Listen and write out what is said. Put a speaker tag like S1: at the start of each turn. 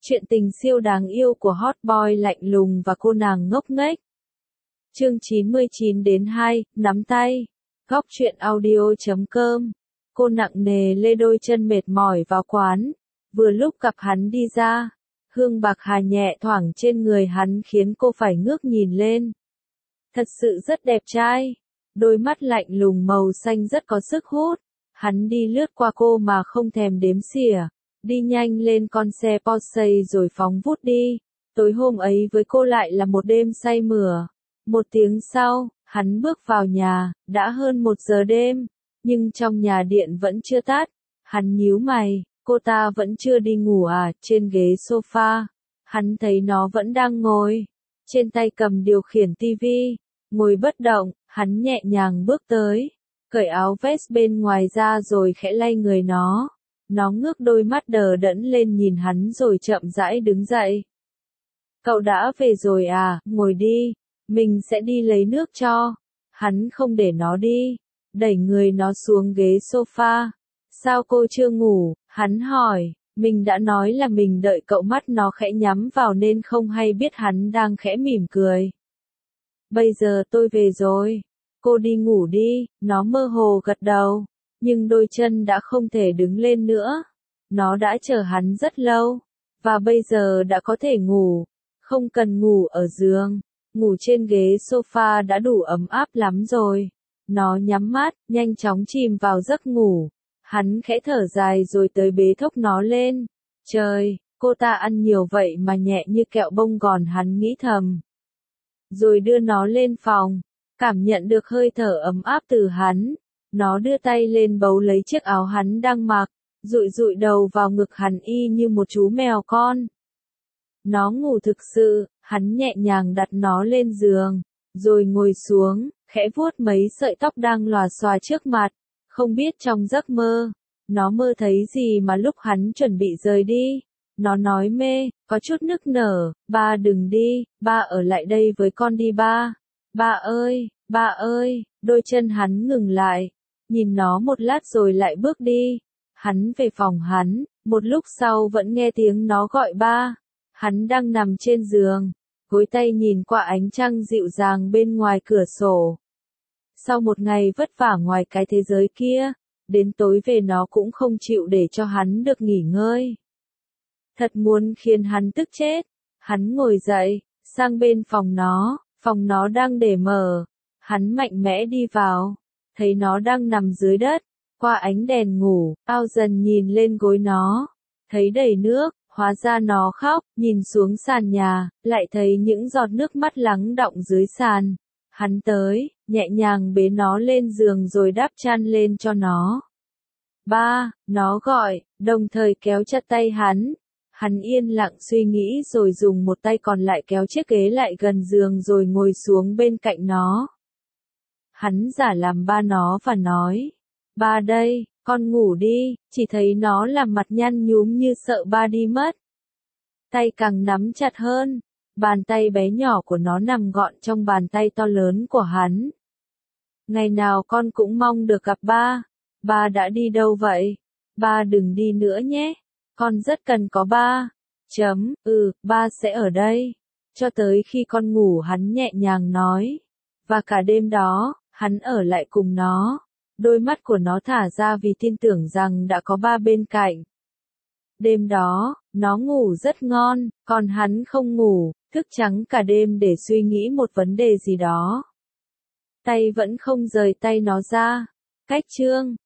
S1: Chuyện tình siêu đáng yêu của hot boy lạnh lùng và cô nàng ngốc nghếch. Chương 99-2, nắm tay. Góc truyện audio.com. Cô nặng nề lê đôi chân mệt mỏi vào quán. Vừa lúc gặp hắn đi ra, hương bạc hà nhẹ thoảng trên người hắn khiến cô phải ngước nhìn lên. Thật sự rất đẹp trai. Đôi mắt lạnh lùng màu xanh rất có sức hút. Hắn đi lướt qua cô mà không thèm đếm xỉa. Đi nhanh lên con xe Porsche rồi phóng vút đi. Tối hôm ấy với cô lại là một đêm say mửa. 1 tiếng sau, hắn bước vào nhà, đã hơn 1 giờ đêm, nhưng trong nhà điện vẫn chưa tắt. Hắn nhíu mày, cô ta vẫn chưa đi ngủ à? Trên ghế sofa, hắn thấy nó vẫn đang ngồi, trên tay cầm điều khiển tivi, ngồi bất động. Hắn nhẹ nhàng bước tới, cởi áo vest bên ngoài ra rồi khẽ lay người nó. Nó ngước đôi mắt đờ đẫn lên nhìn hắn rồi chậm rãi đứng dậy. Cậu đã về rồi à? Ngồi đi, mình sẽ đi lấy nước cho. Hắn không để nó đi, đẩy người nó xuống ghế sofa. Sao cô chưa ngủ? Hắn hỏi. Mình đã nói là mình đợi cậu. Mắt nó khẽ nhắm vào nên không hay biết hắn đang khẽ mỉm cười. Bây giờ tôi về rồi. Cô đi ngủ đi. Nó mơ hồ gật đầu, nhưng đôi chân đã không thể đứng lên nữa. Nó đã chờ hắn rất lâu, và bây giờ đã có thể ngủ. Không cần ngủ ở giường, ngủ trên ghế sofa đã đủ ấm áp lắm rồi. Nó nhắm mắt, nhanh chóng chìm vào giấc ngủ. Hắn khẽ thở dài rồi tới bế thốc nó lên. Trời, cô ta ăn nhiều vậy mà nhẹ như kẹo bông gòn, hắn nghĩ thầm. Rồi đưa nó lên phòng, cảm nhận được hơi thở ấm áp từ hắn. Nó đưa tay lên bấu lấy chiếc áo hắn đang mặc, dụi dụi đầu vào ngực hắn y như một chú mèo con. Nó ngủ thực sự. Hắn nhẹ nhàng đặt nó lên giường, rồi ngồi xuống, khẽ vuốt mấy sợi tóc đang lòa xòa trước mặt. Không biết trong giấc mơ, nó mơ thấy gì mà lúc hắn chuẩn bị rời đi, nó nói mê, có chút nức nở, ba đừng đi, ba ở lại đây với con đi ba. Ba ơi, đôi chân hắn ngừng lại, nhìn nó một lát rồi lại bước đi. Hắn về phòng hắn, một lúc sau vẫn nghe tiếng nó gọi ba. Hắn đang nằm trên giường, gối tay nhìn qua ánh trăng dịu dàng bên ngoài cửa sổ. Sau một ngày vất vả ngoài cái thế giới kia, đến tối về nó cũng không chịu để cho hắn được nghỉ ngơi. Thật muốn khiến hắn tức chết. Hắn ngồi dậy, sang bên phòng nó đang để mở. Hắn mạnh mẽ đi vào, thấy nó đang nằm dưới đất, qua ánh đèn ngủ, ao dần nhìn lên gối nó, thấy đầy nước. Hóa ra nó khóc, nhìn xuống sàn nhà, lại thấy những giọt nước mắt lắng đọng dưới sàn. Hắn tới, nhẹ nhàng bế nó lên giường rồi đắp chăn lên cho nó. Ba, nó gọi, đồng thời kéo chặt tay hắn. Hắn yên lặng suy nghĩ rồi dùng một tay còn lại kéo chiếc ghế lại gần giường rồi ngồi xuống bên cạnh nó. Hắn giả làm ba nó và nói, ba đây. Con ngủ đi. Chỉ thấy nó làm mặt nhăn nhúm như sợ ba đi mất. Tay càng nắm chặt hơn. Bàn tay bé nhỏ của nó nằm gọn trong bàn tay to lớn của hắn. Ngày nào con cũng mong được gặp ba. Ba đã đi đâu vậy? Ba đừng đi nữa nhé. Con rất cần có ba. Ba sẽ ở đây. Cho tới khi con ngủ, hắn nhẹ nhàng nói. Và cả đêm đó, hắn ở lại cùng nó. Đôi mắt của nó thả ra vì tin tưởng rằng đã có ba bên cạnh. Đêm đó, nó ngủ rất ngon, còn hắn không ngủ, thức trắng cả đêm để suy nghĩ một vấn đề gì đó. Tay vẫn không rời tay nó ra. Cách chương